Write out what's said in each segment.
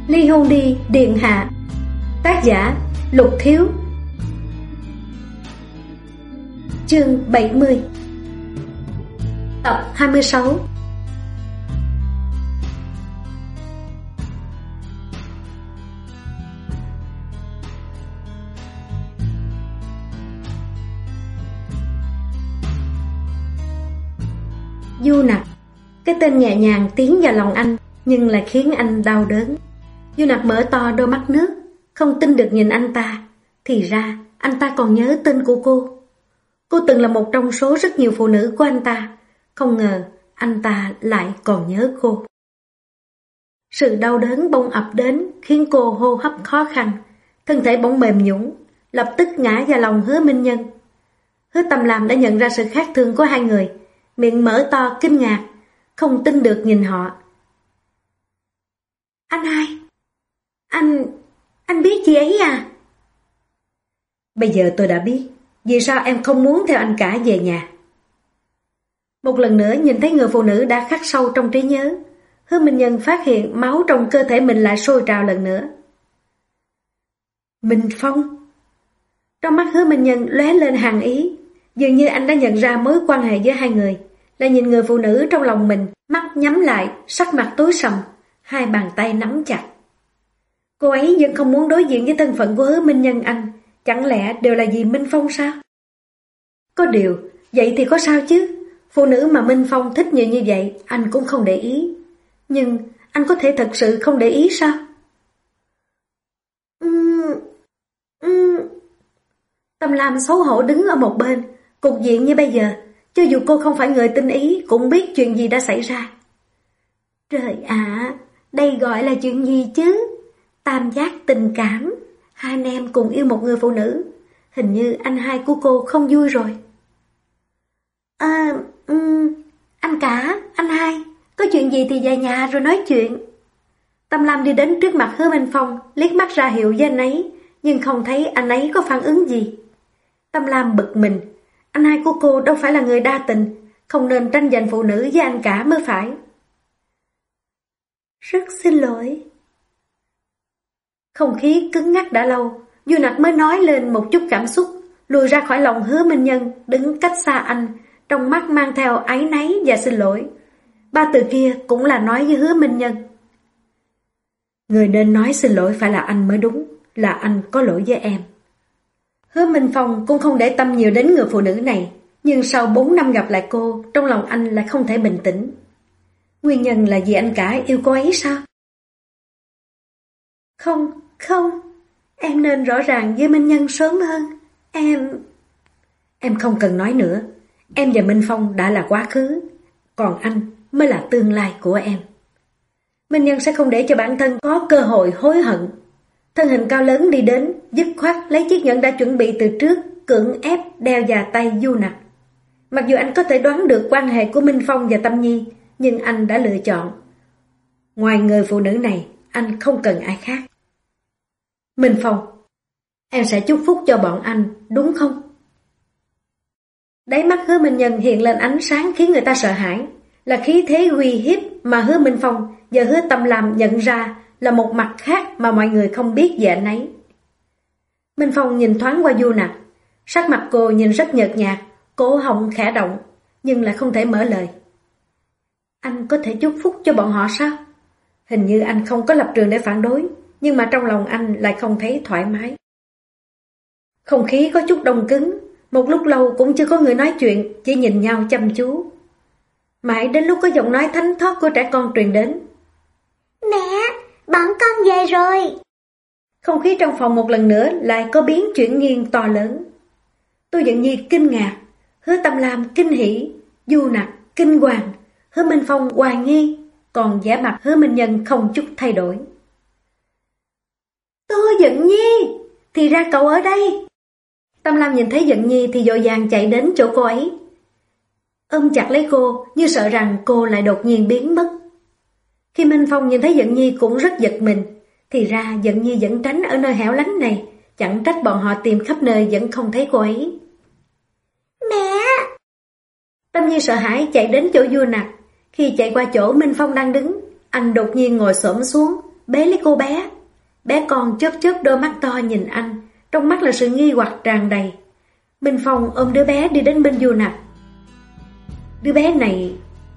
Ly hôn đi điện hạ. Tác giả Lục Thiếu. Chương 70. Tập 26. Du Nặc. Cái tên nhẹ nhàng tiến vào lòng anh, nhưng lại khiến anh đau đớn. Du Nặc mở to đôi mắt nước, không tin được nhìn anh ta. Thì ra anh ta còn nhớ tên của cô. Cô từng là một trong số rất nhiều phụ nữ của anh ta. Không ngờ anh ta lại còn nhớ cô. Sự đau đớn bỗng ập đến, khiến cô hô hấp khó khăn. Thân thể bỗng mềm nhũn, lập tức ngã vào lòng Hứa Minh Nhân. Hứa Tâm Lam đã nhận ra sự khác thường của hai người, miệng mở to kinh ngạc, không tin được nhìn họ. Anh hai, anh biết chị ấy à? Bây giờ tôi đã biết, vì sao em không muốn theo anh cả về nhà. Một lần nữa nhìn thấy người phụ nữ đã khắc sâu trong trí nhớ, Hứa Minh Nhân phát hiện máu trong cơ thể mình lại sôi trào lần nữa. Minh Phong. Trong mắt Hứa Minh Nhân lóe lên hàn ý, dường như anh đã nhận ra mối quan hệ giữa hai người. Lại nhìn người phụ nữ trong lòng mình, mắt nhắm lại, sắc mặt tối sầm, hai bàn tay nắm chặt. Cô ấy vẫn không muốn đối diện với thân phận của Hứa Minh Nhân anh, chẳng lẽ đều là vì Minh Phong sao? Có điều, vậy thì có sao chứ? Phụ nữ mà Minh Phong thích nhiều như vậy, anh cũng không để ý. Nhưng anh có thể thật sự không để ý sao? Tâm Lam xấu hổ đứng ở một bên. Cục diện như bây giờ, cho dù cô không phải người tinh ý cũng biết chuyện gì đã xảy ra. Trời ạ, đây gọi là chuyện gì chứ? Tam giác tình cảm, hai anh em cùng yêu một người phụ nữ. Hình như anh hai của cô không vui rồi. Anh cả, anh hai, có chuyện gì thì về nhà rồi nói chuyện. Tâm Lam đi đến trước mặt Hứa Minh Phong, liếc mắt ra hiệu với anh ấy, nhưng không thấy anh ấy có phản ứng gì. Tâm Lam bực mình, anh hai của cô đâu phải là người đa tình, không nên tranh giành phụ nữ với anh cả mới phải. Rất xin lỗi. Không khí cứng ngắc đã lâu, Du Nặc mới nói lên một chút cảm xúc, lùi ra khỏi lòng Hứa Minh Nhân, đứng cách xa anh, trong mắt mang theo áy náy và xin lỗi. Ba từ kia cũng là nói với Hứa Minh Nhân. Người nên nói xin lỗi phải là anh mới đúng, là anh có lỗi với em. Hứa Minh Phong cũng không để tâm nhiều đến người phụ nữ này, nhưng sau 4 năm gặp lại cô, trong lòng anh lại không thể bình tĩnh. Nguyên nhân là vì anh cả yêu cô ấy sao? Không, em nên rõ ràng với Minh Nhân sớm hơn. Em không cần nói nữa. Em và Minh Phong đã là quá khứ, còn anh mới là tương lai của em. Minh Nhân sẽ không để cho bản thân có cơ hội hối hận. Thân hình cao lớn đi đến, dứt khoát lấy chiếc nhẫn đã chuẩn bị từ trước, cưỡng ép đeo vào tay Du Nặc. Mặc dù anh có thể đoán được quan hệ của Minh Phong và Tâm Nhi, nhưng anh đã lựa chọn. Ngoài người phụ nữ này, anh không cần ai khác. Minh Phong, em sẽ chúc phúc cho bọn anh, đúng không? Đáy mắt Hứa Minh Nhân hiện lên ánh sáng khiến người ta sợ hãi, là khí thế uy hiếp mà Hứa Minh Phong và Hứa Tâm Lam nhận ra là một mặt khác mà mọi người không biết về anh ấy. Minh Phong nhìn thoáng qua Du Nặc, sắc mặt cô nhìn rất nhợt nhạt, cổ họng khẽ động, nhưng lại không thể mở lời. Anh có thể chúc phúc cho bọn họ sao? Hình như anh không có lập trường để phản đối, nhưng mà trong lòng anh lại không thấy thoải mái. Không khí có chút đông cứng, một lúc lâu cũng chưa có người nói chuyện, chỉ nhìn nhau chăm chú. Mãi đến lúc có giọng nói thánh thót của trẻ con truyền đến. Mẹ, bọn con về rồi. Không khí trong phòng một lần nữa lại có biến chuyển nghiêng to lớn. Tô Dận Nhi kinh ngạc, Hứa Tâm Lam kinh hỉ, Du Nặc kinh hoàng, Hứa Minh Phong hoài nghi, còn vẻ mặt Hứa Minh Nhân không chút thay đổi. Tô Dận Nhi, thì ra cậu ở đây. Tâm Lam nhìn thấy Dận Nhi thì vội vàng chạy đến chỗ cô ấy, ôm chặt lấy cô như sợ rằng cô lại đột nhiên biến mất. Khi Minh Phong nhìn thấy Dận Nhi cũng rất giật mình, thì ra Dận Nhi vẫn tránh ở nơi hẻo lánh này, chẳng trách bọn họ tìm khắp nơi vẫn không thấy cô ấy. Mẹ! Tâm Nhi sợ hãi chạy đến chỗ Du Nặc. Khi chạy qua chỗ Minh Phong đang đứng, anh đột nhiên ngồi xổm xuống, bế lấy cô bé. Bé con chớp chớp đôi mắt to nhìn anh, trong mắt là sự nghi hoặc tràn đầy. Minh Phong ôm đứa bé đi đến bên Du Nặc. Đứa bé này...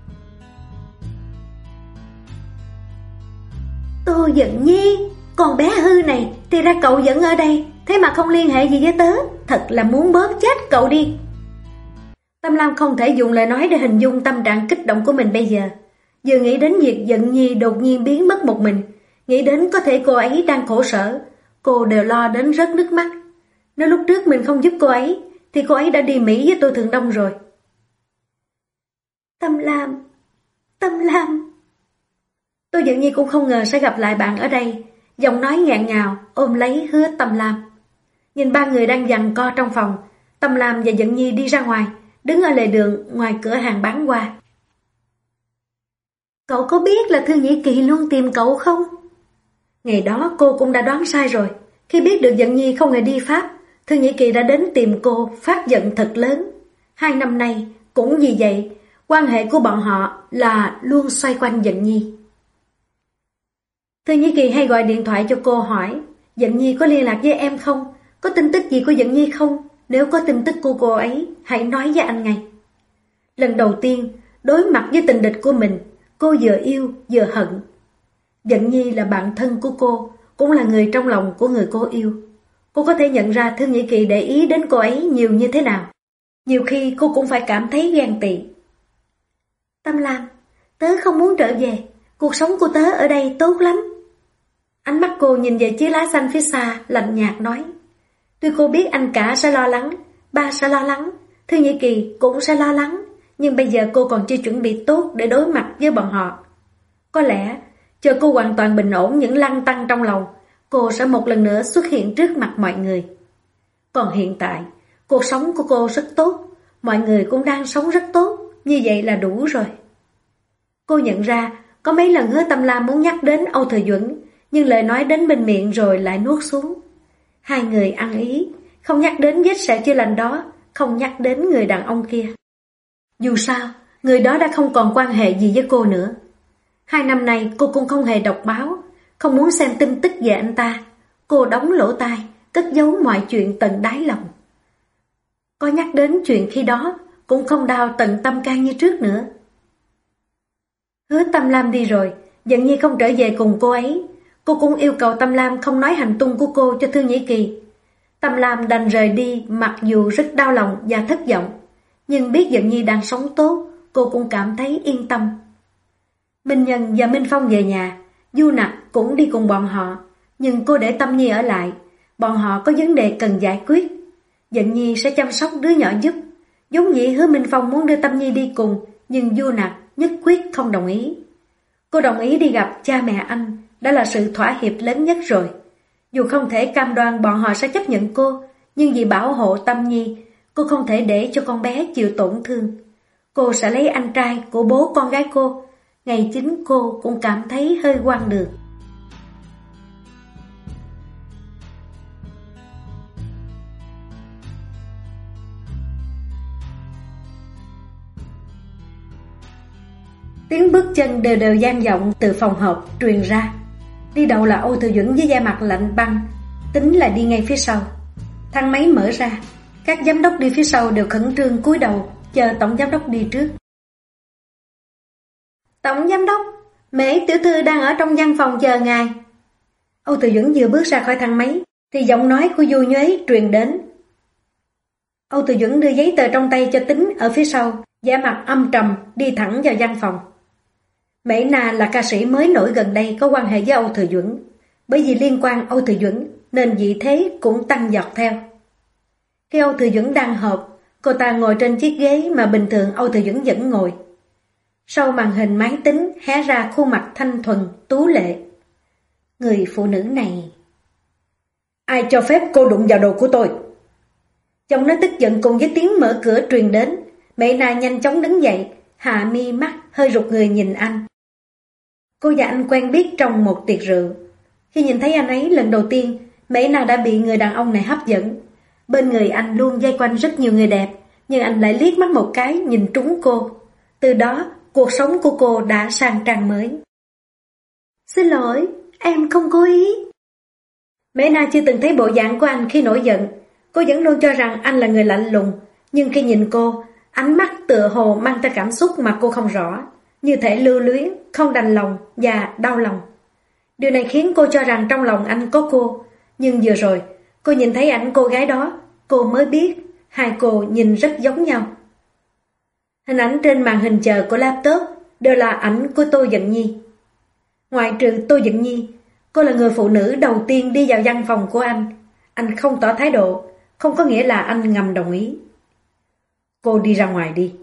Tô Dận Nhi, con bé hư này, thì ra cậu vẫn ở đây, thế mà không liên hệ gì với tớ, thật là muốn bóp chết cậu đi. Tâm Lam không thể dùng lời nói để hình dung tâm trạng kích động của mình bây giờ. Vừa nghĩ đến việc Dận Nhi đột nhiên biến mất một mình, nghĩ đến có thể cô ấy đang khổ sở, cô đều lo đến rớt nước mắt. Nếu lúc trước mình không giúp cô ấy, thì cô ấy đã đi Mỹ với Tô Thượng Đông rồi. Tâm Lam, Tâm Lam. Tô Dận Nhi cũng không ngờ sẽ gặp lại bạn ở đây, giọng nói nghẹn ngào ôm lấy Hứa Tâm Lam. Nhìn ba người đang giằng co trong phòng, Tâm Lam và Dận Nhi đi ra ngoài, đứng ở lề đường ngoài cửa hàng bán hoa. Cậu có biết là Thư Nhĩ Kỳ luôn tìm cậu không? Ngày đó cô cũng đã đoán sai rồi. Khi biết được Dận Nhi không hề đi Pháp, Thư Nhĩ Kỳ đã đến tìm cô, phát giận thật lớn. 2 năm nay cũng vì vậy, quan hệ của bọn họ là luôn xoay quanh Dận Nhi. Thư Nhĩ Kỳ hay gọi điện thoại cho cô hỏi Dận Nhi có liên lạc với em không? Có tin tức gì của Dận Nhi không? Nếu có tin tức của cô ấy, hãy nói với anh ngay. Lần đầu tiên, đối mặt với tình địch của mình, cô vừa yêu vừa hận. Dận Nhi là bạn thân của cô, cũng là người trong lòng của người cô yêu. Cô có thể nhận ra Thư Nhĩ Kỳ để ý đến cô ấy nhiều như thế nào. Nhiều khi cô cũng phải cảm thấy ghen tị. Tâm Lam, tớ không muốn trở về, cuộc sống của tớ ở đây tốt lắm. Ánh mắt cô nhìn về chiếc lá xanh phía xa, lạnh nhạt nói. Tuy cô biết anh cả sẽ lo lắng, ba sẽ lo lắng, Thư Nhĩ Kỳ cũng sẽ lo lắng, nhưng bây giờ cô còn chưa chuẩn bị tốt để đối mặt với bọn họ. Có lẽ, chờ cô hoàn toàn bình ổn những lăn tăn trong lòng, cô sẽ một lần nữa xuất hiện trước mặt mọi người. Còn hiện tại, cuộc sống của cô rất tốt, mọi người cũng đang sống rất tốt, như vậy là đủ rồi. Cô nhận ra, có mấy lần Hứa Tâm Lam muốn nhắc đến Âu Thừa Duẩn, nhưng lời nói đến bên miệng rồi lại nuốt xuống. Hai người ăn ý, không nhắc đến vết sẹo chưa lành đó, không nhắc đến người đàn ông kia. Dù sao, người đó đã không còn quan hệ gì với cô nữa. 2 năm nay cô cũng không hề đọc báo, không muốn xem tin tức về anh ta. Cô đóng lỗ tai, cất giấu mọi chuyện tận đáy lòng. Có nhắc đến chuyện khi đó, cũng không đau tận tâm can như trước nữa. Hứa Tâm Lam đi rồi, Dận Nhi không trở về cùng cô ấy. Cô cũng yêu cầu Tâm Lam không nói hành tung của cô cho Thư Nhĩ Kỳ. Tâm Lam đành rời đi mặc dù rất đau lòng và thất vọng. Nhưng biết Dận Nhi đang sống tốt, cô cũng cảm thấy yên tâm. Minh Nhân và Minh Phong về nhà, Du Nặc cũng đi cùng bọn họ. Nhưng cô để Tâm Nhi ở lại, bọn họ có vấn đề cần giải quyết. Dận Nhi sẽ chăm sóc đứa nhỏ giúp. Giống như Hứa Minh Phong muốn đưa Tâm Nhi đi cùng, nhưng Du Nặc nhất quyết không đồng ý. Cô đồng ý đi gặp cha mẹ anh, đã là sự thỏa hiệp lớn nhất rồi. Dù không thể cam đoan bọn họ sẽ chấp nhận cô, nhưng vì bảo hộ Tâm Nhi, cô không thể để cho con bé chịu tổn thương. Cô sẽ lấy anh trai của bố con gái cô. Ngày chính cô cũng cảm thấy hơi hoang đường. Tiếng bước chân đều đều vang vọng từ phòng họp truyền ra. Đi đầu là Âu Thừa Duẩn với da mặt lạnh băng, tính là đi ngay phía sau. Thang máy mở ra, các giám đốc đi phía sau đều khẩn trương cúi đầu chờ tổng giám đốc đi trước. Tổng giám đốc, Mễ tiểu thư đang ở trong văn phòng chờ ngài. Âu Thừa Duẩn vừa bước ra khỏi thang máy thì giọng nói của Du Nhuế truyền đến. Âu Thừa Duẩn đưa giấy tờ trong tay cho Tính ở phía sau, da mặt âm trầm đi thẳng vào văn phòng. Mễ Na là ca sĩ mới nổi gần đây có quan hệ với Âu Thừa Duẩn. Bởi vì liên quan Âu Thừa Duẩn nên vị thế cũng tăng giọt theo. Khi Âu Thừa Duẩn đang họp, cô ta ngồi trên chiếc ghế mà bình thường Âu Thừa Duẩn vẫn ngồi. Sau màn hình máy tính hé ra khuôn mặt thanh thuần, tú lệ. Người phụ nữ này... Ai cho phép cô đụng vào đồ của tôi? Giọng nói tức giận cùng với tiếng mở cửa truyền đến. Mẹ Na nhanh chóng đứng dậy, hạ mi mắt hơi rụt người nhìn anh. Cô và anh quen biết trong một tiệc rượu. Khi nhìn thấy anh ấy lần đầu tiên, Mễ Na đã bị người đàn ông này hấp dẫn. Bên người anh luôn vây quanh rất nhiều người đẹp, nhưng anh lại liếc mắt một cái nhìn trúng cô. Từ đó, cuộc sống của cô đã sang trang mới. Xin lỗi, Em không cố ý. Mễ Na chưa từng thấy bộ dạng của anh khi nổi giận. Cô vẫn luôn cho rằng anh là người lạnh lùng. Nhưng khi nhìn cô, ánh mắt tựa hồ mang theo cảm xúc mà cô không rõ, như thể lưu luyến, không đành lòng và đau lòng. Điều này khiến cô cho rằng trong lòng anh có cô. Nhưng vừa rồi, cô nhìn thấy ảnh cô gái đó, cô mới biết hai cô nhìn rất giống nhau. Hình ảnh trên màn hình chờ của laptop đều là ảnh của Tô Dận Nhi. Ngoại trừ Tô Dận Nhi, cô là người phụ nữ đầu tiên đi vào văn phòng của anh. Anh không tỏ thái độ, không có nghĩa là anh ngầm đồng ý. Cô đi ra ngoài đi.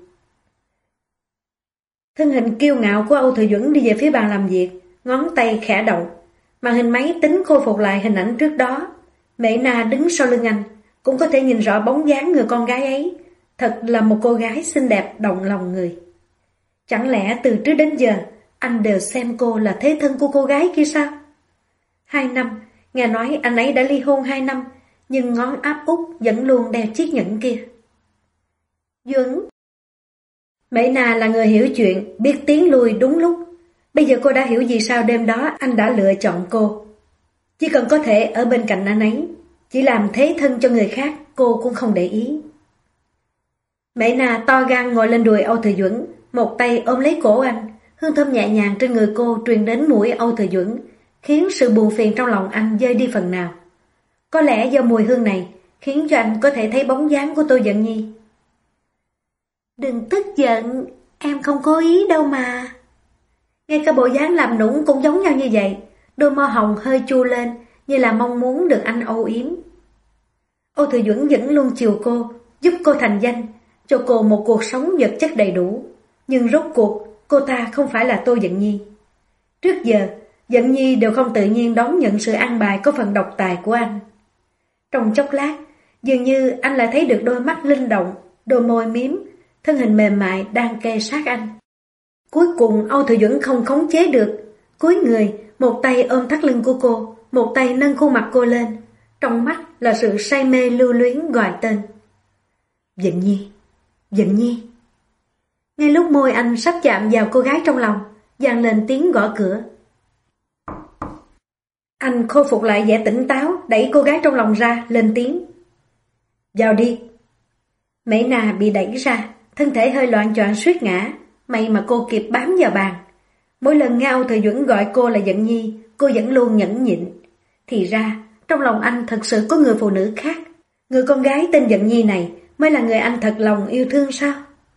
Thân hình kiêu ngạo của Âu Thừa Duẩn đi về phía bàn làm việc, ngón tay khẽ động. Màn hình máy tính khôi phục lại hình ảnh trước đó. Mễ Na đứng sau lưng anh, cũng có thể nhìn rõ bóng dáng người con gái ấy. Thật là một cô gái xinh đẹp động lòng người. Chẳng lẽ từ trước đến giờ anh đều xem cô là thế thân của cô gái kia sao? 2 năm, nghe nói anh ấy đã ly hôn 2 năm, nhưng ngón áp út vẫn luôn đeo chiếc nhẫn kia. Duẩn. Mễ Na là người hiểu chuyện, biết tiến lui đúng lúc. Bây giờ cô đã hiểu vì sao đêm đó anh đã lựa chọn cô. Chỉ cần có thể ở bên cạnh anh ấy, chỉ làm thế thân cho người khác, cô cũng không để ý. Mễ Na to gan ngồi lên đùi Âu Thừa Duẩn, một tay ôm lấy cổ anh. Hương thơm nhẹ nhàng trên người cô truyền đến mũi Âu Thừa Duẩn, khiến sự buồn phiền trong lòng anh vơi đi phần nào. Có lẽ do mùi hương này khiến cho anh có thể thấy bóng dáng của Tô Dận Nhi. Đừng tức giận, em không cố ý đâu mà. Ngay cả bộ dáng làm nũng cũng giống nhau như vậy, đôi môi hồng hơi chu lên như là mong muốn được anh âu yếm. Âu Thừa Duẩn vẫn luôn chiều cô, giúp cô thành danh, cho cô một cuộc sống vật chất đầy đủ. Nhưng rốt cuộc, cô ta không phải là Tô Dận Nhi. Trước giờ, Dận Nhi đều không tự nhiên đón nhận sự an bài có phần độc tài của anh. Trong chốc lát, dường như anh lại thấy được đôi mắt linh động, đôi môi miếm, thân hình mềm mại đang kề sát anh. Cuối cùng Âu Thừa Duẩn không khống chế được, cúi người, một tay ôm thắt lưng của cô, một tay nâng khuôn mặt cô lên, trong mắt là sự say mê lưu luyến gọi tên. Dận Nhi, Dận Nhi. Ngay lúc môi anh sắp chạm vào cô gái trong lòng, vang lên tiếng gõ cửa. Anh khôi phục lại vẻ tỉnh táo, đẩy cô gái trong lòng ra, lên tiếng. Vào đi. Mễ Na bị đẩy ra, thân thể hơi loạn choạng suýt ngã, may mà cô kịp bám vào bàn. Mỗi lần nghe Âu Thừa Duẩn gọi cô là Dận Nhi, cô vẫn luôn nhẫn nhịn. Thì ra, trong lòng anh thật sự có người phụ nữ khác. Người con gái tên Dận Nhi này mới là người anh thật lòng yêu thương sao?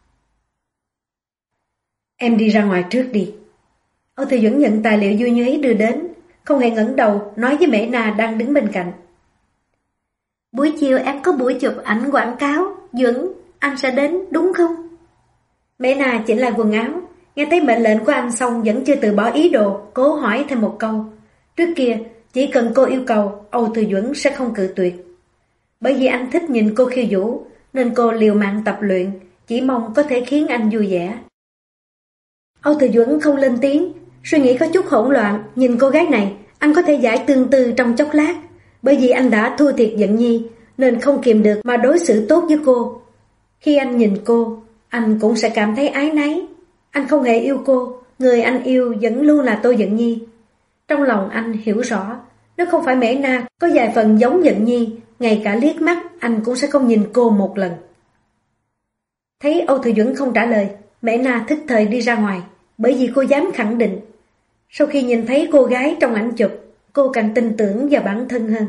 Em đi ra ngoài trước đi. Âu Thừa Duẩn nhận tài liệu Du Nhuế đưa đến, không hề ngẩng đầu nói với Mễ Na đang đứng bên cạnh. Buổi chiều em có buổi chụp ảnh quảng cáo, Duẩn, anh sẽ đến đúng không? Mễ Na chỉnh lại quần áo, nghe thấy mệnh lệnh của anh xong vẫn chưa từ bỏ ý đồ, cố hỏi thêm một câu. Trước kia, chỉ cần cô yêu cầu, Âu Thừa Duẩn sẽ không cự tuyệt. Bởi vì anh thích nhìn cô khiêu vũ, nên cô liều mạng tập luyện, chỉ mong có thể khiến anh vui vẻ. Âu Thừa Duẩn không lên tiếng, suy nghĩ có chút hỗn loạn, nhìn cô gái này, anh có thể giải tương tư trong chốc lát, bởi vì anh đã thua thiệt Dận Nhi, nên không kiềm được mà đối xử tốt với cô. Khi anh nhìn cô, anh cũng sẽ cảm thấy áy náy. Anh không hề yêu cô, người anh yêu vẫn luôn là Tô Dận Nhi. Trong lòng anh hiểu rõ, nếu không phải Mễ Na có vài phần giống Dận Nhi, ngay cả liếc mắt anh cũng sẽ không nhìn cô một lần. Thấy Âu Thừa Duẩn không trả lời, Mễ Na thức thời đi ra ngoài, bởi vì cô dám khẳng định. Sau khi nhìn thấy cô gái trong ảnh chụp, cô càng tin tưởng vào bản thân hơn.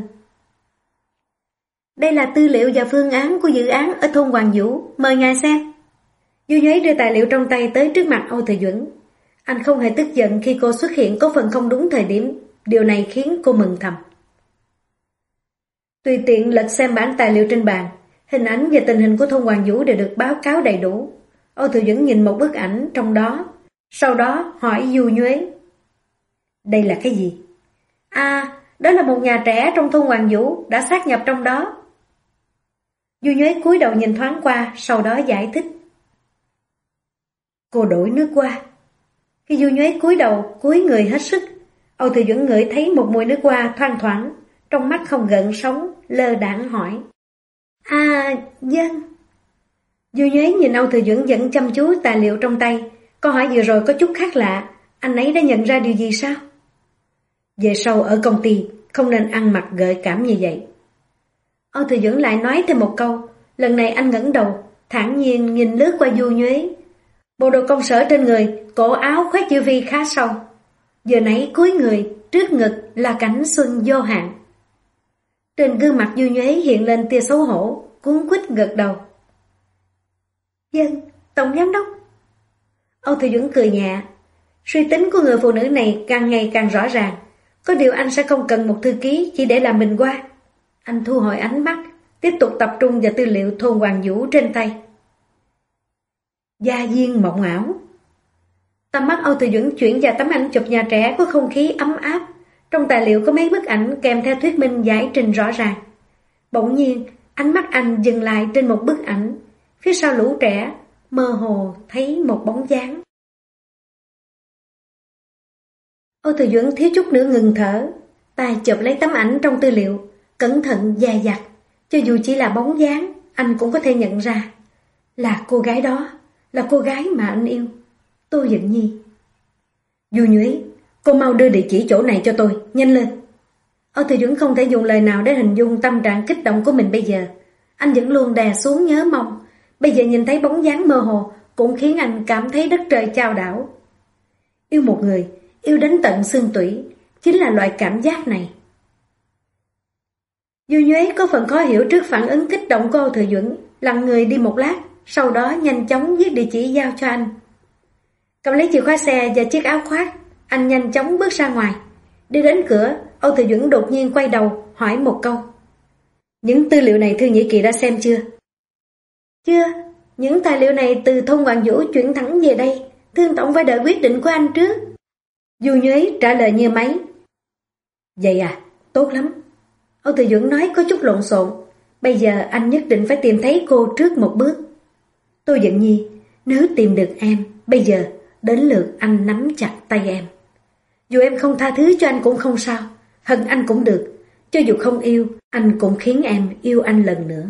Đây là tư liệu và phương án của dự án ở thôn Hoàng Vũ, mời ngài xem. Du Nhuế đưa tài liệu trong tay tới trước mặt Âu Thừa Duẩn. Anh không hề tức giận khi cô xuất hiện có phần không đúng thời điểm, điều này khiến cô mừng thầm. Tùy tiện lật xem bản tài liệu trên bàn, hình ảnh và tình hình của thôn Hoàng Vũ đều được báo cáo đầy đủ. Âu Thừa Duẩn nhìn một bức ảnh trong đó, sau đó hỏi Du Nhuế. Đây là cái gì? À, đó là một nhà trẻ trong thôn Hoàng Vũ đã sát nhập trong đó. Du Nhuế cúi đầu nhìn thoáng qua, sau đó giải thích. Cô đổi nước hoa. Khi Du Nhuế cúi đầu, cúi người hết sức, Âu Thừa Duẩn ngửi thấy một mùi nước hoa thoang thoảng, trong mắt không gợn sóng, lơ đãng hỏi. À, vâng. Du Nhuế nhìn Âu Thừa Duẩn vẫn chăm chú tài liệu trong tay, câu hỏi vừa rồi có chút khác lạ, anh ấy đã nhận ra điều gì sao? Về sau ở công ty không nên ăn mặc gợi cảm như vậy. Âu Thừa Dưỡng lại nói thêm một câu. Lần này anh ngẩng đầu, thản nhiên nhìn lướt qua Du Nhuế. Bộ đồ công sở trên người, cổ áo khoét chữ V khá sâu. Giờ nãy cúi người, trước ngực là cảnh xuân vô hạn. Trên gương mặt Du Nhuế hiện lên tia xấu hổ, cuống quýt gật đầu. Dân, Tổng Giám Đốc. Âu Thừa Dưỡng cười nhẹ. Suy tính của người phụ nữ này càng ngày càng rõ ràng. Có điều anh sẽ không cần một thư ký chỉ để làm mình qua. Anh thu hồi ánh mắt, tiếp tục tập trung vào tư liệu thôn Hoàng Vũ trên tay. Gia viên mộng ảo. Tầm mắt Âu Thừa Dưỡng chuyển vào tấm ảnh chụp nhà trẻ có không khí ấm áp. Trong tài liệu có mấy bức ảnh kèm theo thuyết minh giải trình rõ ràng. Bỗng nhiên, ánh mắt anh dừng lại trên một bức ảnh. Phía sau lũ trẻ, mơ hồ thấy một bóng dáng. Âu Thừa Dưỡng thiếu chút nữa ngừng thở, tay chộp lấy tấm ảnh trong tư liệu, cẩn thận dè dặt. Cho dù chỉ là bóng dáng, anh cũng có thể nhận ra. Là cô gái đó, là cô gái mà anh yêu, Tô Dận Nhi. Du Nhuế, cô mau đưa địa chỉ chỗ này cho tôi, nhanh lên. Âu Thừa Dưỡng không thể dùng lời nào để hình dung tâm trạng kích động của mình bây giờ. Anh vẫn luôn đè xuống nhớ mong. Bây giờ nhìn thấy bóng dáng mơ hồ cũng khiến anh cảm thấy đất trời chao đảo. Yêu một người, yêu đến tận xương tủy, chính là loại cảm giác này. Du Nhuế có phần khó hiểu trước phản ứng kích động của Âu Thừa Dưỡng, lặng người đi một lát, sau đó nhanh chóng viết địa chỉ giao cho anh. Cầm lấy chìa khóa xe và chiếc áo khoác, anh nhanh chóng bước ra ngoài. Đi đến cửa, Âu Thừa Dưỡng đột nhiên quay đầu hỏi một câu. Những tư liệu này Thương Nhĩ Kỳ đã xem chưa? Chưa, những tài liệu này từ thôn Hoàng Vũ chuyển thẳng về đây, Thương Tổng phải đợi quyết định của anh trước. Du Nhuế trả lời như máy. Vậy à, tốt lắm. Âu Thừa Dưỡng nói có chút lộn xộn. Bây giờ anh nhất định phải tìm thấy cô trước một bước. Tô Dận Nhi, nếu tìm được em, bây giờ đến lượt anh nắm chặt tay em. Dù em không tha thứ cho anh cũng không sao, hận anh cũng được. Cho dù không yêu, anh cũng khiến em yêu anh lần nữa.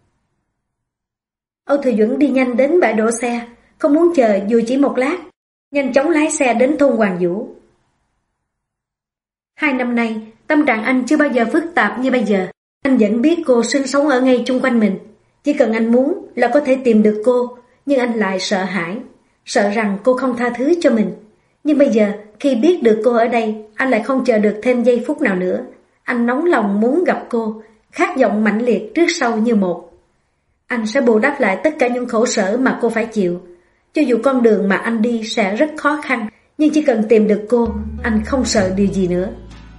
Âu Thừa Dưỡng đi nhanh đến bãi đỗ xe, không muốn chờ dù chỉ một lát, nhanh chóng lái xe đến thôn Hoàng Vũ. 2 năm nay, tâm trạng anh chưa bao giờ phức tạp như bây giờ. Anh vẫn biết cô sinh sống ở ngay chung quanh mình. Chỉ cần anh muốn là có thể tìm được cô, nhưng anh lại sợ hãi, sợ rằng cô không tha thứ cho mình. Nhưng bây giờ, khi biết được cô ở đây, anh lại không chờ được thêm giây phút nào nữa. Anh nóng lòng muốn gặp cô, khát vọng mãnh liệt trước sau như một. Anh sẽ bù đắp lại tất cả những khổ sở mà cô phải chịu. Cho dù con đường mà anh đi sẽ rất khó khăn, nhưng chỉ cần tìm được cô, anh không sợ điều gì nữa.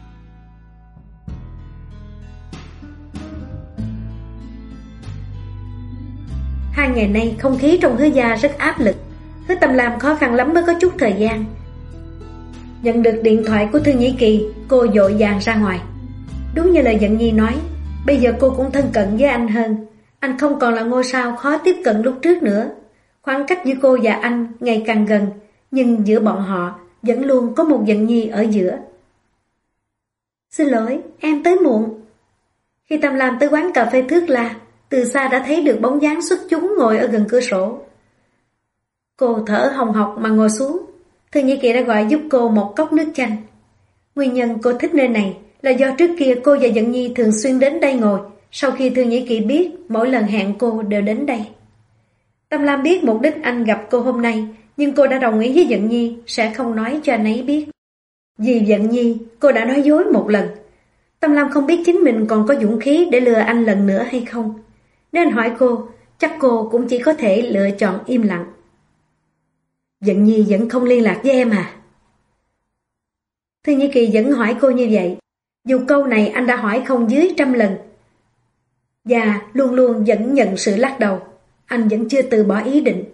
Hai ngày nay không khí trong Hứa gia rất áp lực. Hứa Tâm Lam khó khăn lắm mới có chút thời gian. Nhận được điện thoại của Thương Nhĩ Kỳ, cô vội vàng ra ngoài. Đúng như lời Dận Nhi nói, bây giờ cô cũng thân cận với anh hơn. Anh không còn là ngôi sao khó tiếp cận lúc trước nữa. Khoảng cách giữa cô và anh ngày càng gần, nhưng giữa bọn họ vẫn luôn có một Dận Nhi ở giữa. Xin lỗi, em tới muộn. Khi Tâm Lam tới quán cà phê Thước La, từ xa đã thấy được bóng dáng xuất chúng ngồi ở gần cửa sổ. Cô thở hồng hộc mà ngồi xuống. Thương Nhĩ Kỳ đã gọi giúp cô một cốc nước chanh. Nguyên nhân cô thích nơi này là do trước kia cô và Dận Nhi thường xuyên đến đây ngồi. Sau khi Thương Nhĩ Kỳ biết, mỗi lần hẹn cô đều đến đây. Tâm Lam biết mục đích anh gặp cô hôm nay, nhưng cô đã đồng ý với Dận Nhi sẽ không nói cho anh ấy biết. Vì Dận Nhi, cô đã nói dối một lần. Tâm Lam không biết chính mình còn có dũng khí để lừa anh lần nữa hay không. Nếu anh hỏi cô, chắc cô cũng chỉ có thể lựa chọn im lặng. Dận Nhi vẫn không liên lạc với em à? Thương Nhĩ Kỳ vẫn hỏi cô như vậy. Dù câu này anh đã hỏi không dưới 100 lần. Và luôn luôn vẫn nhận sự lắc đầu. Anh vẫn chưa từ bỏ ý định.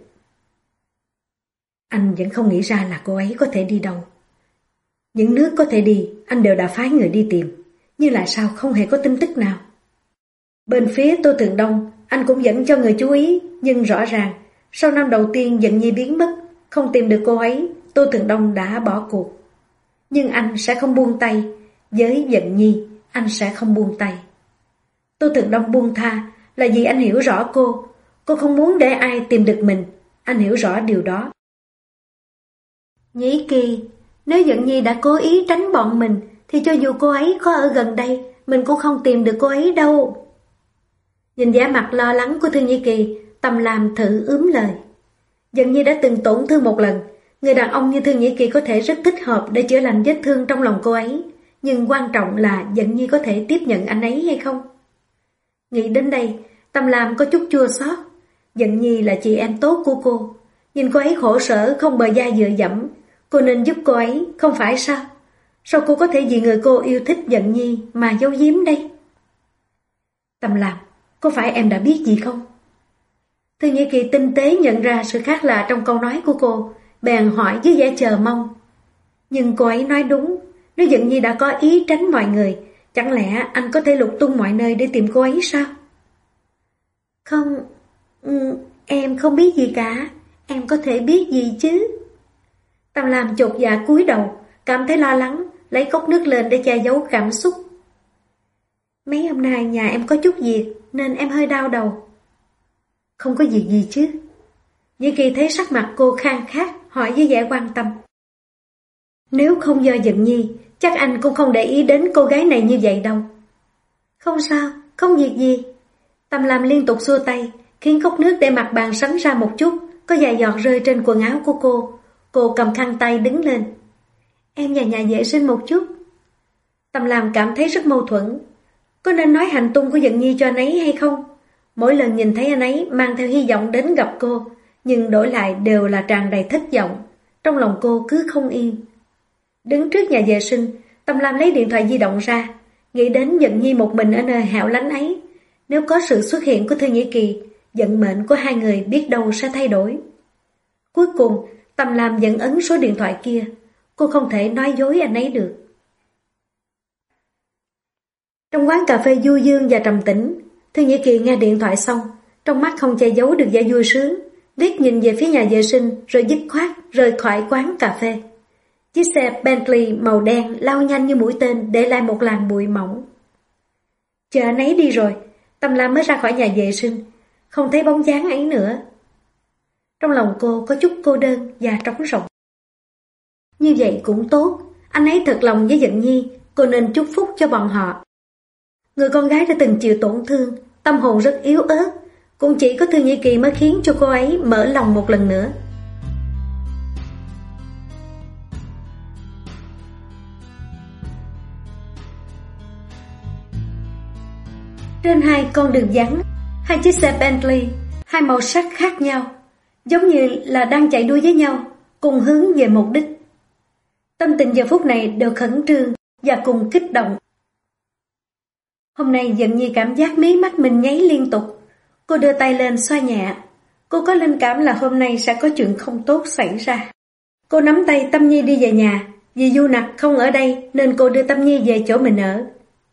Anh vẫn không nghĩ ra là cô ấy có thể đi đâu. Những nước có thể đi, anh đều đã phái người đi tìm. Nhưng lại sao không hề có tin tức nào? Bên phía Tô Thường Đông, anh cũng vẫn cho người chú ý. Nhưng rõ ràng, sau năm đầu tiên Dận Nhi biến mất, không tìm được cô ấy, Tô Thường Đông đã bỏ cuộc. Nhưng anh sẽ không buông tay. Với Dận Nhi, anh sẽ không buông tay. Tô Thường Đông buông tha là vì anh hiểu rõ cô. Cô không muốn để ai tìm được mình. Anh hiểu rõ điều đó. Nhĩ Kỳ, nếu Dận Nhi đã cố ý tránh bọn mình, thì cho dù cô ấy có ở gần đây, mình cũng không tìm được cô ấy đâu. Nhìn vẻ mặt lo lắng của Thư Nhĩ Kỳ, Tâm Lam thử ướm lời. Dần Nhi đã từng tổn thương một lần, người đàn ông như Thư Nhĩ Kỳ có thể rất thích hợp để chữa lành vết thương trong lòng cô ấy, nhưng quan trọng là Dần Nhi có thể tiếp nhận anh ấy hay không. Nghĩ đến đây, Tâm Lam có chút chua xót. Dần Nhi là chị em tốt của cô, nhìn cô ấy khổ sở không bờ vai dựa dẫm, cô nên giúp cô ấy, không phải sao? Sao cô có thể vì người cô yêu thích Dần Nhi mà giấu giếm đây? Tâm Lam, có phải em đã biết gì không? Thư Nhĩ Kỳ tinh tế nhận ra sự khác lạ trong câu nói của cô, bèn hỏi với vẻ chờ mong. Nhưng cô ấy nói đúng, nếu Dần Nhi đã có ý tránh mọi người, chẳng lẽ anh có thể lục tung mọi nơi để tìm cô ấy sao? Không, em không biết gì cả, em có thể biết gì chứ? Tâm Lam chột dạ cúi đầu, cảm thấy lo lắng, lấy cốc nước lên để che giấu cảm xúc. Mấy hôm nay nhà em có chút việc nên em hơi đau đầu. Không có việc gì chứ? Nhĩ Kỳ thấy sắc mặt cô khang khát, hỏi với vẻ quan tâm. Nếu không do Dần Nhi, chắc anh cũng không để ý đến cô gái này như vậy đâu. Không sao, không việc gì. Tâm Lam liên tục xua tay, khiến cốc nước để mặt bàn sánh ra một chút, có vài giọt rơi trên quần áo của cô. Cô cầm khăn tay đứng lên. Em vào nhà vệ sinh một chút. Tâm Lam cảm thấy rất mâu thuẫn. Có nên nói hành tung của Dần Nhi cho anh ấy hay không? Mỗi lần nhìn thấy anh ấy mang theo hy vọng đến gặp cô, nhưng đổi lại đều là tràn đầy thất vọng. Trong lòng cô cứ không yên. Đứng trước nhà vệ sinh, Tâm Lam lấy điện thoại di động ra, nghĩ đến Dần Nhi một mình ở nơi hẻo lánh ấy. Nếu có sự xuất hiện của Thư Nhĩ Kỳ, vận mệnh của hai người biết đâu sẽ thay đổi. Cuối cùng, Tâm Lam vẫn ấn số điện thoại kia. Cô không thể nói dối anh ấy được. Trong quán cà phê du dương và trầm tĩnh, Thư Nhĩ Kỳ nghe điện thoại xong, trong mắt không che giấu được vẻ vui sướng, liếc nhìn về phía nhà vệ sinh rồi dứt khoát rời khỏi quán cà phê. Chiếc xe Bentley màu đen lao nhanh như mũi tên để lại một làn bụi mỏng. Chờ anh ấy đi rồi, Tâm Lam mới ra khỏi nhà vệ sinh, không thấy bóng dáng ấy nữa. Trong lòng cô có chút cô đơn và trống rỗng. Như vậy cũng tốt, anh ấy thật lòng với Dần Nhi, cô nên chúc phúc cho bọn họ. Người con gái đã từng chịu tổn thương, tâm hồn rất yếu ớt, cũng chỉ có Thư Nhĩ Kỳ mới khiến cho cô ấy mở lòng một lần nữa. Trên hai con đường vắng, hai chiếc xe Bentley, hai màu sắc khác nhau, giống như là đang chạy đua với nhau, cùng hướng về mục đích. Tâm tình giờ phút này đều khẩn trương và cùng kích động. Hôm nay Dần Nhi cảm giác mí mắt mình nháy liên tục. Cô đưa tay lên xoa nhẹ. Cô có linh cảm là hôm nay sẽ có chuyện không tốt xảy ra. Cô nắm tay Tâm Nhi đi về nhà. Vì Du Nặc không ở đây nên cô đưa Tâm Nhi về chỗ mình ở.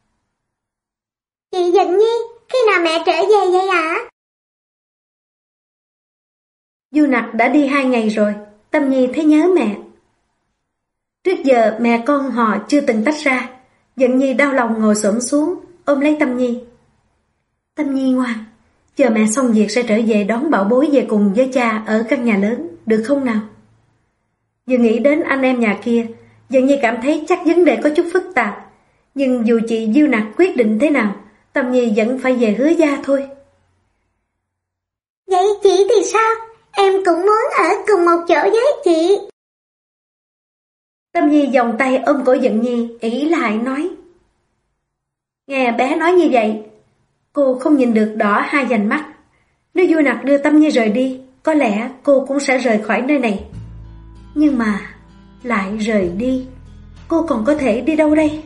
Chị Dần Nhi, khi nào mẹ trở về vậy ạ? Du Nặc đã đi 2 ngày rồi. Tâm Nhi thấy nhớ mẹ. Trước giờ mẹ con họ chưa từng tách ra. Dần Nhi đau lòng ngồi xổm xuống, ôm lấy Tâm Nhi. Tâm Nhi ngoan, chờ mẹ xong việc sẽ trở về đón bảo bối về cùng với cha ở căn nhà lớn, được không nào? Vừa nghĩ đến anh em nhà kia, Dần Nhi cảm thấy chắc vấn đề có chút phức tạp. Nhưng dù chị Diêu Nặc quyết định thế nào, Tâm Nhi vẫn phải về Hứa Gia thôi. Vậy chị thì sao? Em cũng muốn ở cùng một chỗ với chị. Tâm Nhi vòng tay ôm cổ Dần Nhi, ỷ lại nói. Nghe bé nói như vậy, cô không nhìn được đỏ hai vành mắt. Nếu Du Nặc đưa Tâm Nhi rời đi, có lẽ cô cũng sẽ rời khỏi nơi này. Nhưng mà lại rời đi, cô còn có thể đi đâu đây?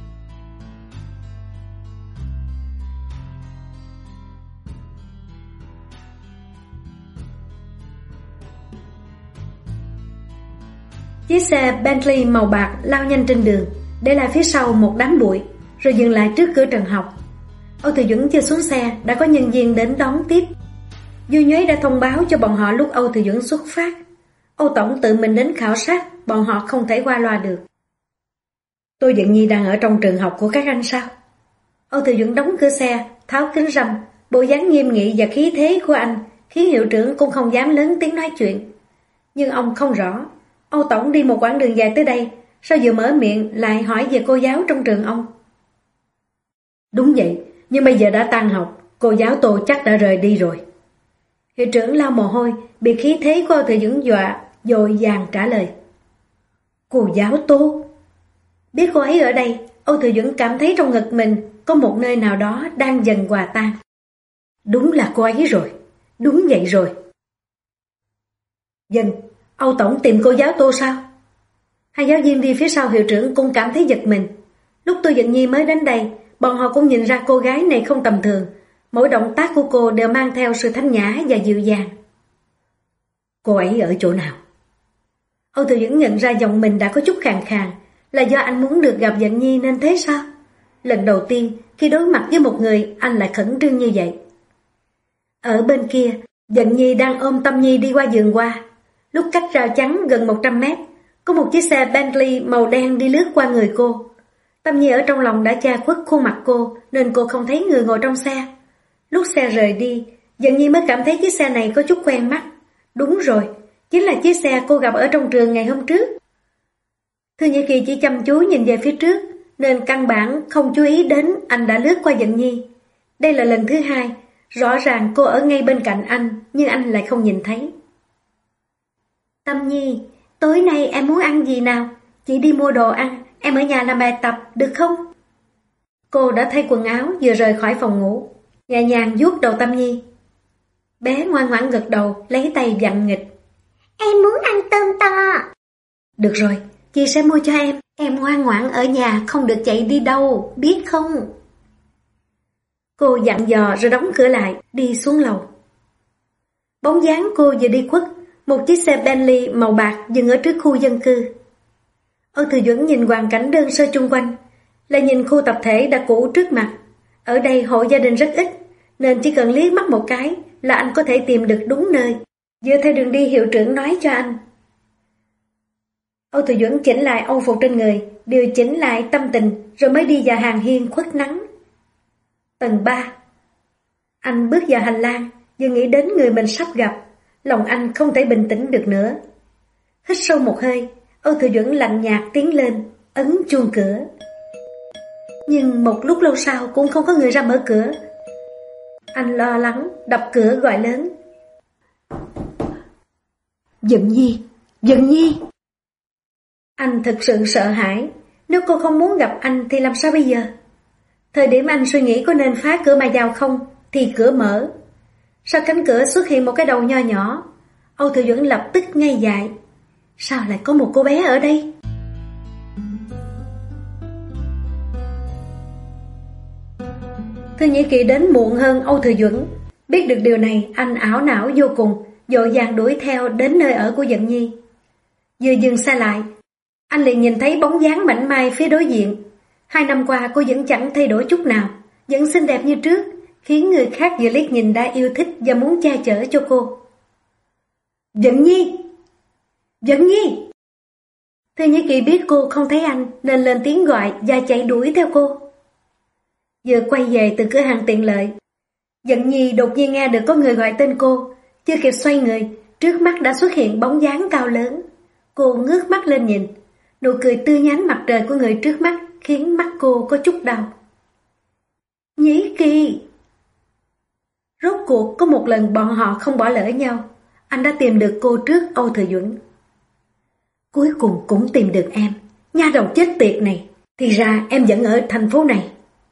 Chiếc xe Bentley màu bạc lao nhanh trên đường, để lại phía sau một đám bụi, rồi dừng lại trước cửa trường học. Âu Thừa Duẩn chưa xuống xe, đã có nhân viên đến đón tiếp. Du Nhuế đã thông báo cho bọn họ lúc Âu Thừa Duẩn xuất phát. Âu Tổng tự mình đến khảo sát, bọn họ không thể qua loa được. Tôi Dần Nhi đang ở trong trường học của các anh sao? Âu Thừa Duẩn đóng cửa xe, tháo kính râm, bộ dáng nghiêm nghị và khí thế của anh khiến hiệu trưởng cũng không dám lớn tiếng nói chuyện. Nhưng ông không rõ, Âu Tổng đi một quãng đường dài tới đây, Sao vừa mở miệng lại hỏi về cô giáo trong trường ông? Đúng vậy, nhưng bây giờ đã tan học, cô giáo Tô chắc đã rời đi rồi. Hiệu trưởng lau mồ hôi, bị khí thế của Âu Thừa Dũng dọa, vội vàng trả lời. Cô giáo Tô? Biết cô ấy ở đây, Âu Thừa Dũng cảm thấy trong ngực mình có một nơi nào đó đang dần hòa tan. Đúng là cô ấy rồi, đúng vậy rồi. Dân, Âu Tổng tìm cô giáo Tô sao? Hai giáo viên đi phía sau hiệu trưởng cũng cảm thấy giật mình. Lúc Tô Dận Nhi mới đến đây, bọn họ cũng nhìn ra cô gái này không tầm thường. Mỗi động tác của cô đều mang theo sự thanh nhã và dịu dàng. Cô ấy ở chỗ nào? Âu Thừa Dũng nhận ra giọng mình đã có chút khàn khàn. Là do anh muốn được gặp Dận Nhi nên thế sao? Lần đầu tiên khi đối mặt với một người, anh lại khẩn trương như vậy. Ở bên kia, Dận Nhi đang ôm Tâm Nhi đi qua vườn hoa. Lúc cách rào chắn gần 100 mét, có một chiếc xe Bentley màu đen đi lướt qua người cô. Tâm Nhi ở trong lòng đã che khuất khuôn mặt cô, nên cô không thấy người ngồi trong xe. Lúc xe rời đi, Dận Nhi mới cảm thấy chiếc xe này có chút quen mắt. Đúng rồi, chính là chiếc xe cô gặp ở trong trường ngày hôm trước. Thư Nhĩ Kỳ chỉ chăm chú nhìn về phía trước, nên căn bản không chú ý đến anh đã lướt qua Dận Nhi. Đây là lần thứ hai, rõ ràng cô ở ngay bên cạnh anh, nhưng anh lại không nhìn thấy. Tâm Nhi, tối nay em muốn ăn gì nào? Chị đi mua đồ ăn, em ở nhà làm bài tập, được không? Cô đã thay quần áo vừa rời khỏi phòng ngủ, nhẹ nhàng vuốt đầu Tâm Nhi. Bé ngoan ngoãn gật đầu, lấy tay vặn nghịch. Em muốn ăn tôm to. Được rồi, chị sẽ mua cho em ngoan ngoãn ở nhà, không được chạy đi đâu, biết không? Cô dặn dò rồi đóng cửa lại, đi xuống lầu. Bóng dáng cô vừa đi khuất, một chiếc xe Bentley màu bạc dừng ở trước khu dân cư. Âu Thừa Dũng nhìn hoàn cảnh đơn sơ chung quanh, lại nhìn khu tập thể đã cũ trước mặt. Ở đây hộ gia đình rất ít, nên chỉ cần liếc mắt một cái là anh có thể tìm được đúng nơi, dựa theo đường đi hiệu trưởng nói cho anh. Âu Thừa Dũng chỉnh lại âu phục trên người, điều chỉnh lại tâm tình, rồi mới đi vào hàng hiên khuất nắng. Tầng 3. Anh bước vào hành lang, vừa nghĩ đến người mình sắp gặp, lòng anh không thể bình tĩnh được nữa. Hít sâu một hơi, Âu Thừa Dũng lạnh nhạt tiến lên, ấn chuông cửa. Nhưng một lúc lâu sau cũng không có người ra mở cửa. Anh lo lắng, đập cửa gọi lớn. Dận Nhi, Dận Nhi. Anh thực sự sợ hãi, nếu cô không muốn gặp anh thì làm sao bây giờ? Thời điểm anh suy nghĩ có nên phá cửa mà vào không, thì cửa mở. Sau cánh cửa xuất hiện một cái đầu nho nhỏ. Âu Thừa Dũng lập tức ngây dại. Sao lại có một cô bé ở đây? Thư Nhĩ Kỳ đến muộn hơn Âu Thừa Dũng. Biết được điều này, anh ảo não vô cùng, vội vàng đuổi theo đến nơi ở của Dận Nhi. Vừa dừng xe lại, anh liền nhìn thấy bóng dáng mảnh mai phía đối diện. 2 năm qua cô vẫn chẳng thay đổi chút nào, vẫn xinh đẹp như trước, khiến người khác vừa liếc nhìn đã yêu thích và muốn che chở cho cô. Dận Nhi! Dận Nhi! Thư Nhĩ Kỳ biết cô không thấy anh nên lên tiếng gọi và chạy đuổi theo cô. Vừa quay về từ cửa hàng tiện lợi, Dận Nhi đột nhiên nghe được có người gọi tên cô. Chưa kịp xoay người, trước mắt đã xuất hiện bóng dáng cao lớn. Cô ngước mắt lên nhìn, nụ cười tươi nhánh mặt trời của người trước mắt khiến mắt cô có chút đau. Nhĩ Kỳ! Rốt cuộc có một lần bọn họ không bỏ lỡ nhau. Anh đã tìm được cô trước Âu Thừa Dũng. Cuối cùng cũng tìm được em, nha đầu chết tiệt này. Thì ra em vẫn ở thành phố này.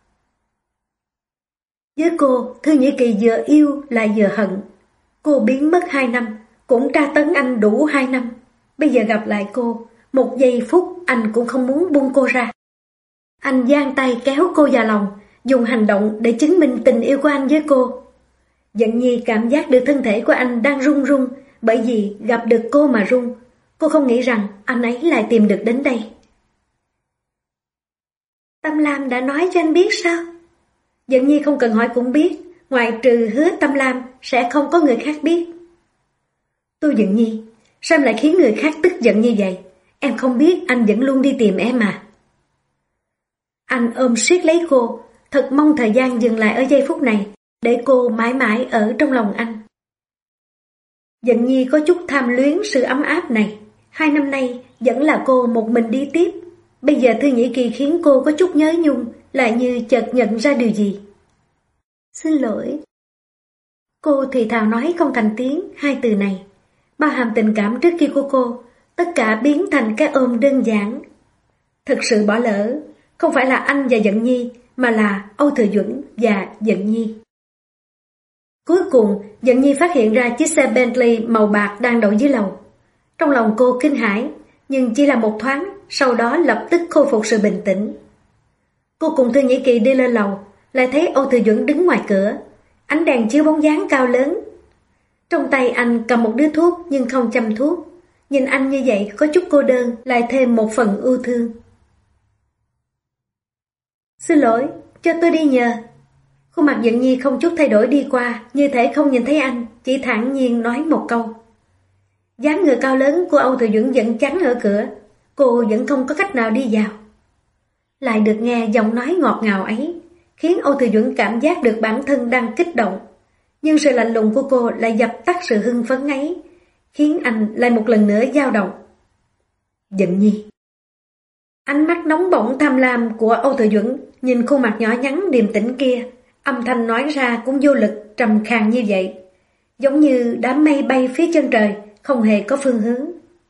Với cô, Thư Nhĩ Kỳ vừa yêu lại vừa hận. Cô biến mất 2 năm, cũng tra tấn anh đủ 2 năm. Bây giờ gặp lại cô, một giây phút anh cũng không muốn buông cô ra. Anh giang tay kéo cô vào lòng, dùng hành động để chứng minh tình yêu của anh với cô. Dận Nhi cảm giác được thân thể của anh đang run run, bởi vì gặp được cô mà run. Cô không nghĩ rằng anh ấy lại tìm được đến đây. Tâm Lam đã nói cho anh biết sao? Dận Nhi không cần hỏi cũng biết, ngoại trừ Hứa Tâm Lam sẽ không có người khác biết. Tô Dận Nhi, sao em lại khiến người khác tức giận như vậy? Em không biết anh vẫn luôn đi tìm em à? Anh ôm siết lấy cô, thật mong thời gian dừng lại ở giây phút này, để cô mãi mãi ở trong lòng anh. Dận Nhi có chút tham luyến sự ấm áp này. 2 năm nay vẫn là cô một mình đi tiếp, Bây giờ Thư Nhĩ Kỳ khiến cô có chút nhớ nhung, lại như chợt nhận ra điều gì. Xin lỗi. Cô thì thào nói không thành tiếng hai từ này. Bao hàm tình cảm trước kia của cô, tất cả biến thành cái ôm đơn giản. Thực sự bỏ lỡ, không phải là anh và Dận Nhi, mà là Âu Thừa Duẩn và Dận Nhi. Cuối cùng, Dận Nhi phát hiện ra chiếc xe Bentley màu bạc đang đậu dưới lầu. Trong lòng cô kinh hãi, nhưng chỉ là một thoáng, sau đó lập tức khôi phục sự bình tĩnh. Cô cùng Thư Nhĩ Kỳ đi lên lầu, lại thấy Âu Thừa Duẩn đứng ngoài cửa, ánh đèn chiếu bóng dáng cao lớn. Trong tay anh cầm một điếu thuốc nhưng không châm thuốc, nhìn anh như vậy có chút cô đơn, lại thêm một phần ưu thương. Xin lỗi, cho tôi đi nhờ. Khuôn mặt Dận Nhi không chút thay đổi đi qua, như thể không nhìn thấy anh, chỉ thản nhiên nói một câu. Dáng người cao lớn của Âu Thừa Duẩn vẫn chắn ở cửa, cô vẫn không có cách nào đi vào. Lại được nghe giọng nói ngọt ngào ấy, khiến Âu Thừa Duẩn cảm giác được bản thân đang kích động. Nhưng sự lạnh lùng của cô lại dập tắt sự hưng phấn ấy, khiến anh lại một lần nữa dao động. Dận Nhi. Ánh mắt nóng bỏng tham lam của Âu Thừa Duẩn nhìn khuôn mặt nhỏ nhắn điềm tĩnh kia, âm thanh nói ra cũng vô lực trầm khàn như vậy, giống như đám mây bay phía chân trời, không hề có phương hướng.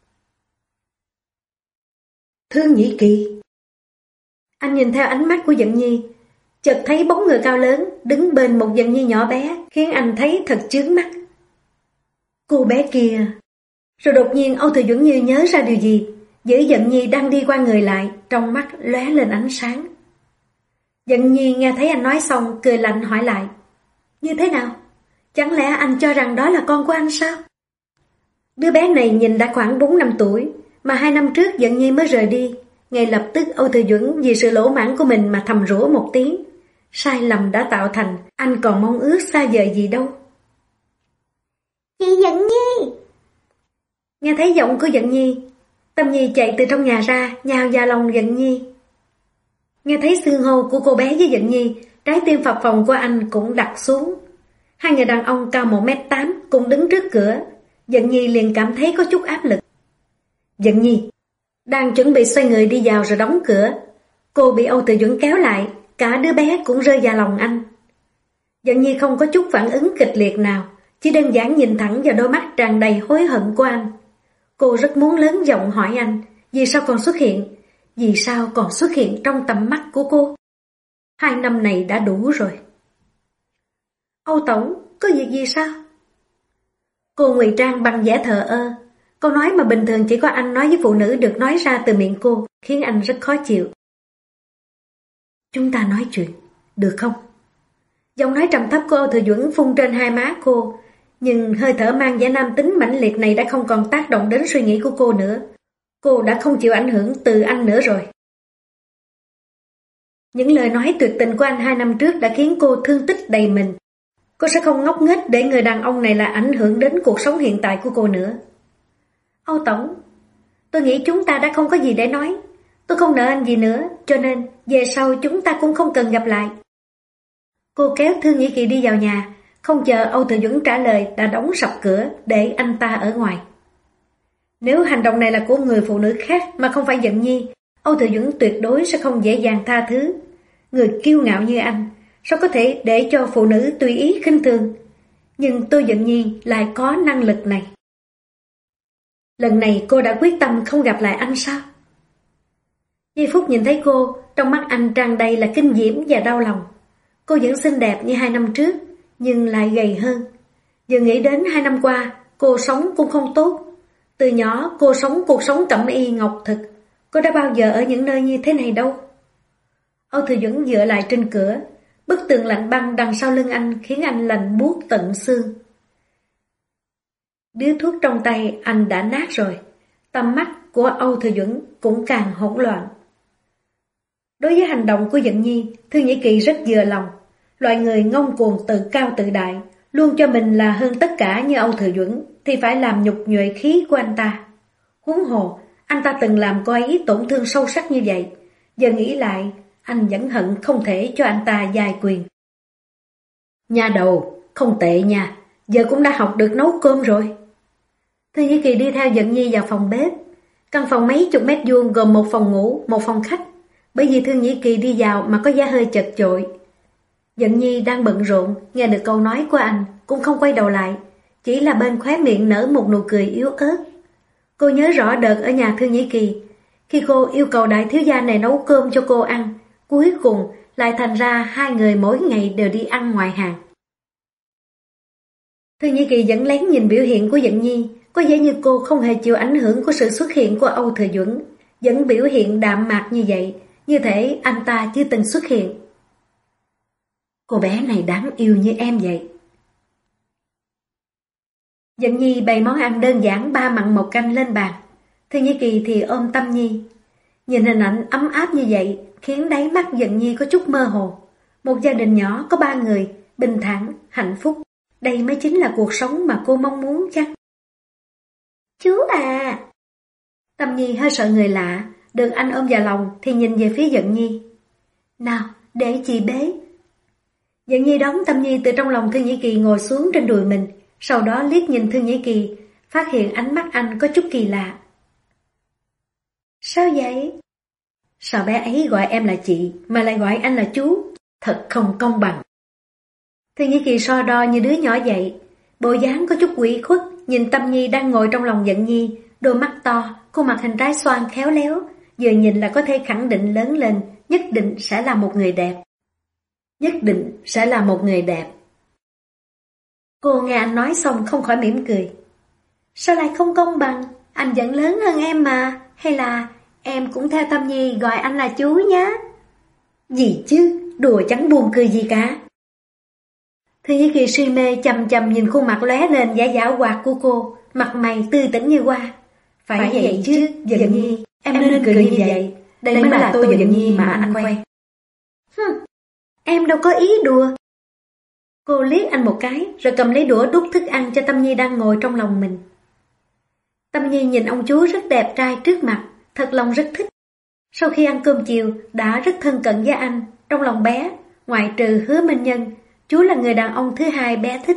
Thư Nhĩ Kỳ. Anh nhìn theo ánh mắt của Dận Nhi, chợt thấy bóng người cao lớn đứng bên một Dận Nhi nhỏ bé, khiến anh thấy thật chướng mắt. Cô bé kia. Rồi đột nhiên Âu Thừa Duẩn như nhớ ra điều gì, giữ Dận Nhi đang đi qua người lại, trong mắt lóe lên ánh sáng. Dận Nhi nghe thấy anh nói xong, cười lạnh hỏi lại. Như thế nào? Chẳng lẽ anh cho rằng đó là con của anh sao? Đứa bé này nhìn đã khoảng 4 năm tuổi, mà 2 năm trước Dận Nhi mới rời đi. Ngay lập tức Âu Thừa Duẩn vì sự lỗ mãn của mình mà thầm rủa một tiếng. Sai lầm đã tạo thành, anh còn mong ước xa vời gì đâu. Chị Dận Nhi. Nghe thấy giọng của Dận Nhi, Tâm Nhi chạy từ trong nhà ra, nhào vào lòng Dận Nhi. Nghe thấy xưng hô của cô bé với Dận Nhi, trái tim phập phồng của anh cũng đặt xuống. Hai người đàn ông cao 1m8 cùng đứng trước cửa, Dận Nhi liền cảm thấy có chút áp lực. Dận Nhi đang chuẩn bị xoay người đi vào rồi đóng cửa, cô bị Âu Thừa Duẩn kéo lại, cả đứa bé cũng rơi vào lòng anh. Dận Nhi không có chút phản ứng kịch liệt nào, chỉ đơn giản nhìn thẳng vào đôi mắt tràn đầy hối hận của anh. Cô rất muốn lớn giọng hỏi anh, vì sao còn xuất hiện? Vì sao còn xuất hiện trong tầm mắt của cô? 2 năm này đã đủ rồi. Âu Tổng, có việc gì sao? Cô ngụy trang bằng vẻ thờ ơ. Câu nói mà bình thường chỉ có anh nói với phụ nữ được nói ra từ miệng cô, khiến anh rất khó chịu. Chúng ta nói chuyện, được không? Giọng nói trầm thấp của Âu Thừa Duẩn phun trên hai má cô, nhưng hơi thở mang vẻ nam tính mãnh liệt này đã không còn tác động đến suy nghĩ của cô nữa. Cô đã không chịu ảnh hưởng từ anh nữa rồi. Những lời nói tuyệt tình của anh 2 năm trước đã khiến cô thương tích đầy mình. Cô sẽ không ngốc nghếch để người đàn ông này là ảnh hưởng đến cuộc sống hiện tại của cô nữa. Âu Tổng, tôi nghĩ chúng ta đã không có gì để nói. Tôi không nợ anh gì nữa, cho nên về sau chúng ta cũng không cần gặp lại. Cô kéo Thư Nhĩ Kỳ đi vào nhà, không chờ Âu Thừa Duẩn trả lời đã đóng sập cửa để anh ta ở ngoài. Nếu hành động này là của người phụ nữ khác mà không phải Dận Nhi, Âu Thừa Duẩn tuyệt đối sẽ không dễ dàng tha thứ. Người kiêu ngạo như anh, sao có thể để cho phụ nữ tùy ý khinh thường? Nhưng tôi Dận Nhi lại có năng lực này. Lần này cô đã quyết tâm không gặp lại anh sao? Giây phút nhìn thấy cô, trong mắt anh tràn đầy là kinh diễm và đau lòng. Cô vẫn xinh đẹp như 2 năm trước, nhưng lại gầy hơn. Giờ nghĩ đến 2 năm qua, cô sống cũng không tốt. Từ nhỏ cô sống cuộc sống cẩm y ngọc thực, cô đã bao giờ ở những nơi như thế này đâu. Âu Thừa Duẩn dựa lại trên cửa, bức tường lạnh băng đằng sau lưng anh khiến anh lạnh buốt tận xương. Điếu thuốc trong tay anh đã nát rồi, tầm mắt của Âu Thừa Duẩn cũng càng hỗn loạn. Đối với hành động của Dận Nhi, Thư Nhĩ Kỳ rất vừa lòng. Loại người ngông cuồng tự cao tự đại, luôn cho mình là hơn tất cả như Âu Thừa Duẩn, thì phải làm nhục nhuệ khí của anh ta. Huống hồ, anh ta từng làm cô ấy tổn thương sâu sắc như vậy. Giờ nghĩ lại, anh vẫn hận không thể cho anh ta giai quyền. Nha đầu, không tệ nha, giờ cũng đã học được nấu cơm rồi. Thư Nhĩ Kỳ đi theo Dận Nhi vào phòng bếp. Căn phòng mấy chục mét vuông gồm một phòng ngủ, một phòng khách. Bởi vì Thương Nhĩ Kỳ đi vào mà có giá hơi chật chội. Dận Nhi đang bận rộn, nghe được câu nói của anh, cũng không quay đầu lại, chỉ là bên khóe miệng nở một nụ cười yếu ớt. Cô nhớ rõ đợt ở nhà Thương Nhĩ Kỳ, khi cô yêu cầu đại thiếu gia này nấu cơm cho cô ăn, cuối cùng lại thành ra hai người mỗi ngày đều đi ăn ngoài hàng. Thương Nhĩ Kỳ vẫn lén nhìn biểu hiện của Dận Nhi, có vẻ như cô không hề chịu ảnh hưởng của sự xuất hiện của Âu Thừa Duẩn, vẫn biểu hiện đạm mạc như vậy, như thể anh ta chưa từng xuất hiện. Cô bé này đáng yêu như em vậy. Dận Nhi bày món ăn đơn giản 3 mặn 1 canh lên bàn. Thương Nhĩ Kỳ thì ôm Tâm Nhi. Nhìn hình ảnh ấm áp như vậy khiến đáy mắt Dận Nhi có chút mơ hồ. Một gia đình nhỏ có 3 người, bình thản, hạnh phúc. Đây mới chính là cuộc sống mà cô mong muốn chăng? Chú à! Tâm Nhi hơi sợ người lạ, được anh ôm vào lòng thì nhìn về phía Dận Nhi. Nào, để chị bế. Dận Nhi đón Tâm Nhi từ trong lòng Thương Nhĩ Kỳ ngồi xuống trên đùi mình, sau đó liếc nhìn Thương Nhĩ Kỳ, phát hiện ánh mắt anh có chút kỳ lạ. Sao vậy? Sao bé ấy gọi em là chị mà lại gọi anh là chú? Thật không công bằng. Thương Nhĩ Kỳ so đo như đứa nhỏ vậy, bộ dáng có chút ủy khuất, nhìn Tâm Nhi đang ngồi trong lòng Dận Nhi, đôi mắt to, khuôn mặt hình trái xoan khéo léo, vừa nhìn là có thể khẳng định lớn lên, nhất định sẽ là một người đẹp. Nhất định sẽ là một người đẹp. Cô nghe anh nói xong không khỏi mỉm cười. Sao lại không công bằng? Anh vẫn lớn hơn em mà. Hay là em cũng theo Tâm Nhi gọi anh là chú nhé? Gì chứ, đùa chẳng buồn cười gì cả. Thương Nhĩ Kỳ si mê chầm chầm nhìn khuôn mặt lóe lên vẻ giảo hoạt của cô, mặt mày tươi tỉnh như hoa. Phải vậy chứ, Dận Nhi, em nên cười như vậy. Đây mới là tôi Dận Nhi mà anh quen. Em đâu có ý đùa. Cô liếc anh một cái, rồi cầm lấy đũa đút thức ăn cho Tâm Nhi đang ngồi trong lòng mình. Tâm Nhi nhìn ông chú rất đẹp trai trước mặt, thật lòng rất thích. Sau khi ăn cơm chiều, đã rất thân cận với anh. Trong lòng bé, ngoại trừ Hứa Minh Nhân, chú là người đàn ông thứ hai bé thích.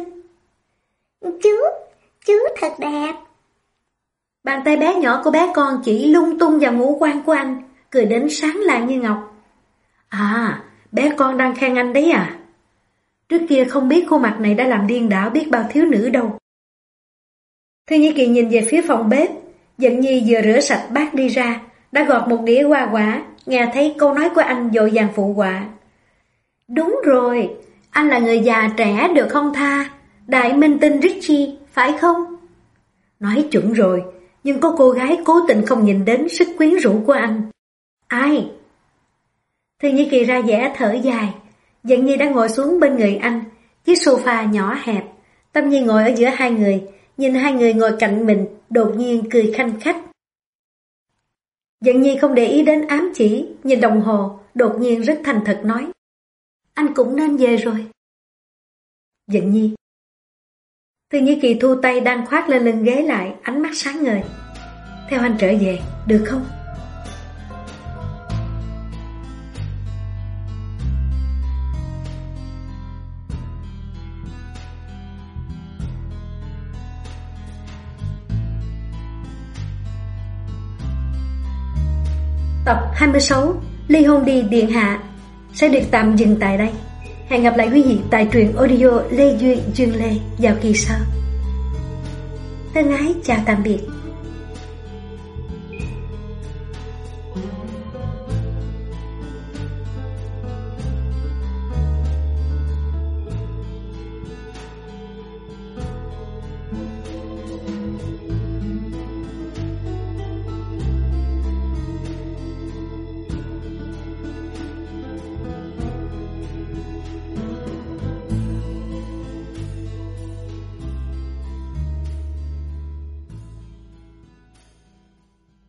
Chú thật đẹp. Bàn tay bé nhỏ của bé con chỉ lung tung vào ngũ quan của anh, cười đến sáng lạng như ngọc. À, bé con đang khen anh đấy à? Trước kia không biết khuôn mặt này đã làm điên đảo biết bao thiếu nữ đâu. Thương Nhĩ Kỳ nhìn về phía phòng bếp, Dận Nhi vừa rửa sạch bát đi ra, đã gọt một đĩa hoa quả, nghe thấy câu nói của anh vội vàng phụ họa. Đúng rồi, anh là người già trẻ được không tha, đại minh tinh Richie, phải không? Nói chuẩn rồi, nhưng có cô gái cố tình không nhìn đến sức quyến rũ của anh. Ai? Thương Nhĩ Kỳ ra vẻ thở dài. Dận Nhi đã ngồi xuống bên người anh, chiếc sofa nhỏ hẹp. Tâm Nhi ngồi ở giữa hai người, nhìn hai người ngồi cạnh mình, đột nhiên cười khanh khách. Dận Nhi không để ý đến ám chỉ, nhìn đồng hồ, đột nhiên rất thành thật nói. Anh cũng nên về rồi. Dận Nhi. Thương Nhĩ Kỳ thu tay đang khoác lên lưng ghế lại, ánh mắt sáng ngời. Theo anh trở về, được không? Tập 26 Ly hôn đi điện hạ sẽ được tạm dừng tại đây. Hẹn gặp lại quý vị tại truyện audio Lê Duyên Lê vào kỳ sau. Thân ái chào tạm biệt.